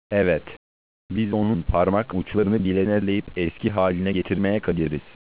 Evet. Biz onun parmak uçlarını bile elleyip eski haline getirmeye kadiriz.